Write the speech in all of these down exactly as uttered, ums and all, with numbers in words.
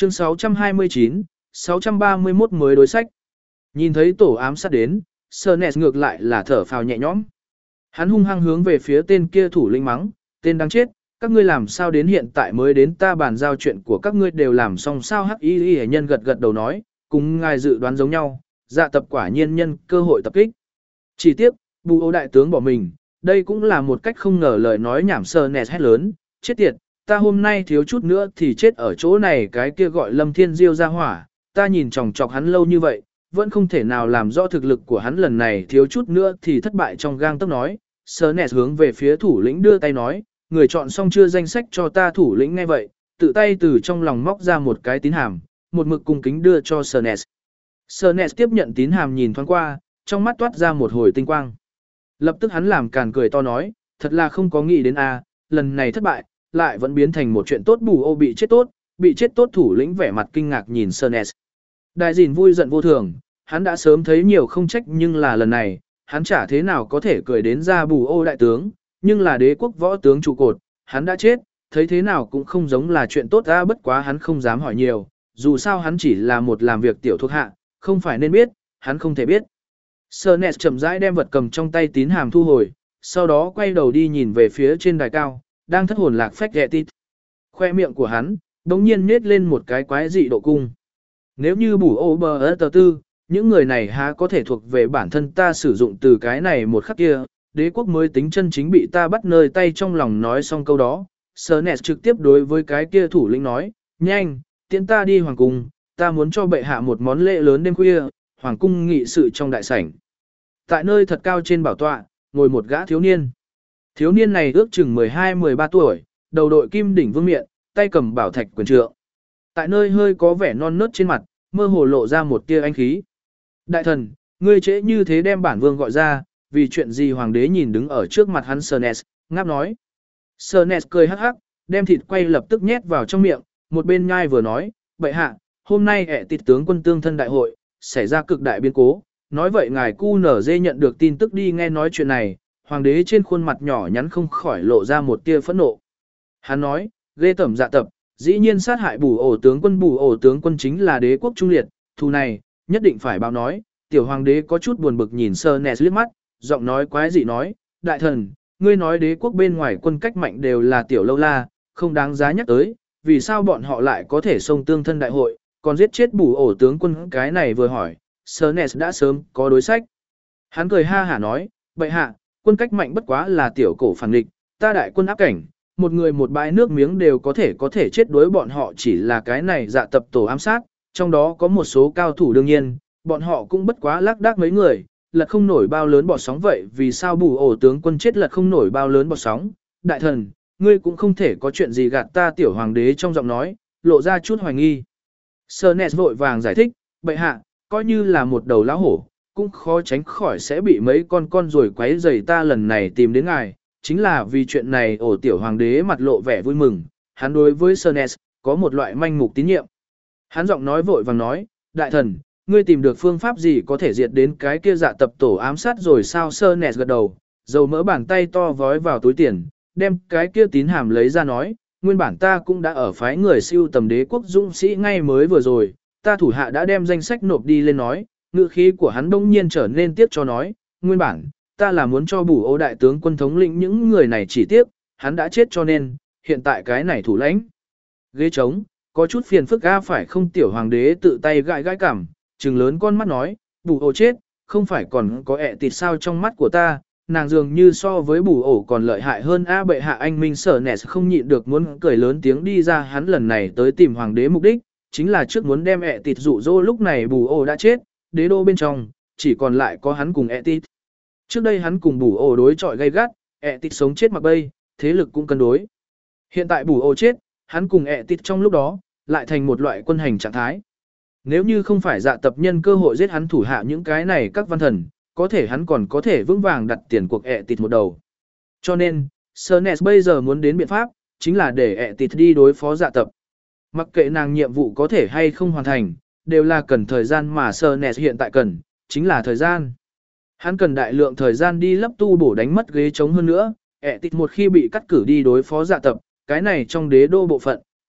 Chương sáu trăm hai mươi chín, sáu trăm ba mươi mốt mới đối sách. Nhìn thấy tổ ám sát đến, Sernes ngược lại là thở phào nhẹ nhõm. Hắn hung hăng hướng về phía tên kia thủ lĩnh mắng, tên đáng chết, các ngươi làm sao đến hiện tại mới đến ta bàn giao chuyện của các ngươi đều làm xong sao. Hắc y hệ nhân gật gật đầu nói, cùng ngài dự đoán giống nhau, dạ tập quả nhiên nhân cơ hội tập kích. Chỉ tiếc, Bù Ô đại tướng bỏ mình, đây cũng là một cách không ngờ lời nói nhảm. Sernes hét lớn, chết tiệt, ta hôm nay thiếu chút nữa thì chết ở chỗ này. Cái kia gọi Lâm Thiên Diêu ra hỏa, ta nhìn chòng chọc hắn lâu như vậy, vẫn không thể nào làm rõ thực lực của hắn, lần này thiếu chút nữa thì thất bại trong gang tấc nói. Sernes hướng về phía thủ lĩnh đưa tay nói, người chọn xong chưa danh sách cho ta. Thủ lĩnh nghe vậy, tự tay từ trong lòng móc ra một cái tín hàm, một mực cung kính đưa cho Sernes. Sernes tiếp nhận tín hàm nhìn thoáng qua, trong mắt toát ra một hồi tinh quang. Lập tức hắn làm càn cười to nói, thật là không có nghĩ đến a, lần này thất bại, lại vẫn biến thành một chuyện tốt. Bù Ô bị chết tốt, bị chết tốt. Thủ lĩnh vẻ mặt kinh ngạc nhìn Sernes. Đại dìn vui giận vô thường, hắn đã sớm thấy nhiều không trách, nhưng là lần này, hắn chả thế nào có thể cười đến ra. Bù Ô đại tướng, nhưng là đế quốc võ tướng trụ cột, hắn đã chết, thấy thế nào cũng không giống là chuyện tốt ra. Bất quá hắn không dám hỏi nhiều, dù sao hắn chỉ là một làm việc tiểu thuộc hạ, không phải nên biết, hắn không thể biết. Sernes chậm rãi đem vật cầm trong tay tín hàm thu hồi, sau đó quay đầu đi nhìn về phía trên đài cao, đang thất hồn lạc phách Etit. Khoe miệng của hắn, đống nhiên nết lên một cái quái dị độ cung. Nếu như Bù Ô bờ tờ tư, những người này há có thể thuộc về bản thân ta sử dụng từ cái này một khắc kia, đế quốc mới tính chân chính bị ta bắt nơi tay. Trong lòng nói xong câu đó, Sernes trực tiếp đối với cái kia thủ lĩnh nói, nhanh, tiễn ta đi hoàng cung, ta muốn cho bệ hạ một món lễ lớn đêm khuya. Hoàng cung nghị sự trong đại sảnh. Tại nơi thật cao trên bảo tọa, ngồi một gã thiếu niên. Thiếu niên này ước chừng mười hai mười ba tuổi, đầu đội kim đỉnh vương miện, tay cầm bảo thạch quyền trượng. Tại nơi hơi có vẻ non nớt trên mặt, mơ hồ lộ ra một tia anh khí. Đại thần, ngươi trễ như thế đem bản vương gọi ra, vì chuyện gì? Hoàng đế nhìn đứng ở trước mặt hắn Sernes, ngáp nói. Sernes cười hắc hắc, đem thịt quay lập tức nhét vào trong miệng, một bên nhai vừa nói, bệ hạ, hôm nay ẹ tịt tướng quân tương thân đại hội, xảy ra cực đại biến cố. Nói vậy ngài cu nở dê nhận được tin tức đi. Nghe nói chuyện này, hoàng đế trên khuôn mặt nhỏ nhắn không khỏi lộ ra một tia phẫn nộ. Hắn nói, ghê tởm dạ tập, dĩ nhiên sát hại Bù Ổ tướng quân. Bù Ổ tướng quân chính là đế quốc trung liệt, thù này, nhất định phải báo nói. Tiểu hoàng đế có chút buồn bực nhìn Sernes liếc mắt, giọng nói quái dị nói, đại thần, ngươi nói đế quốc bên ngoài quân cách mạnh đều là tiểu lâu la, không đáng giá nhắc tới, vì sao bọn họ lại có thể xông tương thân đại hội, còn giết chết Bù Ổ tướng quân? Cái này vừa hỏi, Sernes đã sớm có đối sách. Hắn cười ha hả nói, bệ hạ, quân cách mạnh bất quá là tiểu cổ phản nghịch, ta đại quân áp cảnh, một người một bãi nước miếng đều có thể có thể chết đối bọn họ. Chỉ là cái này dạ tập tổ ám sát, trong đó có một số cao thủ, đương nhiên, bọn họ cũng bất quá lác đác mấy người, lật không nổi bao lớn bọt sóng. Vậy vì sao Bù Ổ tướng quân chết lật không nổi bao lớn bọt sóng? Đại thần, ngươi cũng không thể có chuyện gì gạt ta. Tiểu hoàng đế trong giọng nói, lộ ra chút hoài nghi. Sernes vội vàng giải thích, bệ hạ, coi như là một đầu lão hổ, cũng khó tránh khỏi sẽ bị mấy con con ruồi quấy rầy. Ta lần này tìm đến ngài, chính là vì chuyện này. Ổ tiểu hoàng đế mặt lộ vẻ vui mừng, hắn đối với Sernes có một loại manh mục tín nhiệm. Hắn giọng nói vội vàng nói, đại thần, ngươi tìm được phương pháp gì có thể diệt đến cái kia dạ tập tổ ám sát rồi sao? Sernes gật đầu, dầu mỡ bàn tay to vói vào túi tiền, đem cái kia tín hàm lấy ra nói, nguyên bản ta cũng đã ở phái người siêu tầm đế quốc dũng sĩ ngay mới vừa rồi, ta thủ hạ đã đem danh sách nộp đi lên. Nói, ngữ khí của hắn đông nhiên trở nên tiếc cho nói, nguyên bản, ta là muốn cho Bù Ô đại tướng quân thống lĩnh những người này, chỉ tiếc, hắn đã chết cho nên, hiện tại cái này thủ lãnh. Ghế trống, có chút phiền phức ga phải không? Tiểu hoàng đế tự tay gãi gãi cằm, trừng lớn con mắt nói, Bù Ô chết, không phải còn có ẹ tịt sao? Trong mắt của ta, nàng dường như so với Bù Ổ còn lợi hại hơn a. Bệ hạ, anh minh Sernes không nhịn được muốn cười lớn tiếng đi ra. Hắn lần này tới tìm hoàng đế mục đích, chính là trước muốn đem ẹ tịt dụ dỗ. Lúc này Bù Ổ đã chết, đế đô bên trong, chỉ còn lại có hắn cùng ẹ tịt. Trước đây hắn cùng Bù Ổ đối chọi gay gắt, ẹ tịt sống chết mặc bay, thế lực cũng cân đối. Hiện tại Bù Ổ chết, hắn cùng ẹ tịt trong lúc đó, lại thành một loại quân hành trạng thái. Nếu như không phải dạ tập nhân cơ hội giết hắn thủ hạ những cái này các văn thần, có thể hắn còn có thể vững vàng đặt tiền cuộc ẹ tịt một đầu. Cho nên, Sernes bây giờ muốn đến biện pháp, chính là để ẹ tịt đi đối phó dạ tập. Mặc kệ nàng nhiệm vụ có thể hay không hoàn thành, đều là cần thời gian, mà Sernes hiện tại cần, chính là thời gian. Hắn cần đại lượng thời gian đi lấp tu bổ đánh mất ghế trống. Hơn nữa, ẹ tịt một khi bị cắt cử đi đối phó dạ tập, cái này trong đế đô bộ phận,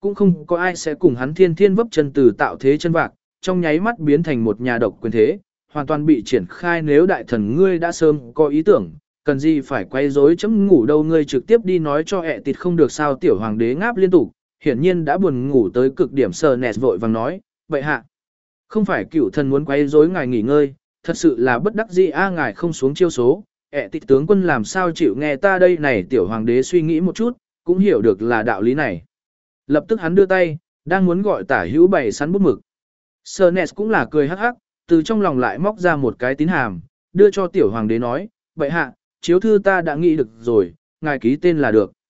cũng không có ai sẽ cùng hắn thiên thiên vấp chân từ tạo thế chân vạc, trong nháy mắt biến thành một nhà độc quyền thế, hoàn toàn bị triển khai. Nếu đại thần ngươi đã sớm có ý tưởng, cần gì phải quay rối chấm ngủ đâu, ngươi trực tiếp đi nói cho ẹ tịt không được sao. Tiểu hoàng đế ngáp liên tục, hiển nhiên đã buồn ngủ tới cực điểm. Sờ nẹt vội vàng nói, vậy hạ, không phải cựu thần muốn quay rối ngài nghỉ ngơi, thật sự là bất đắc dĩ a, ngài không xuống chiêu số, ẹ tịt tướng quân làm sao chịu nghe ta đây này. Tiểu hoàng đế suy nghĩ một chút, cũng hiểu được là đạo lý này. Lập tức hắn đưa tay, đang muốn gọi tả hữu bày sắn bút mực. Sờ nẹt cũng là cười hắc hắc, từ trong lòng lại móc ra một cái tín hàm, đưa cho tiểu hoàng đế nói, vậy hạ, chiếu thư ta đã nghĩ được rồi, ngài ký tên là được.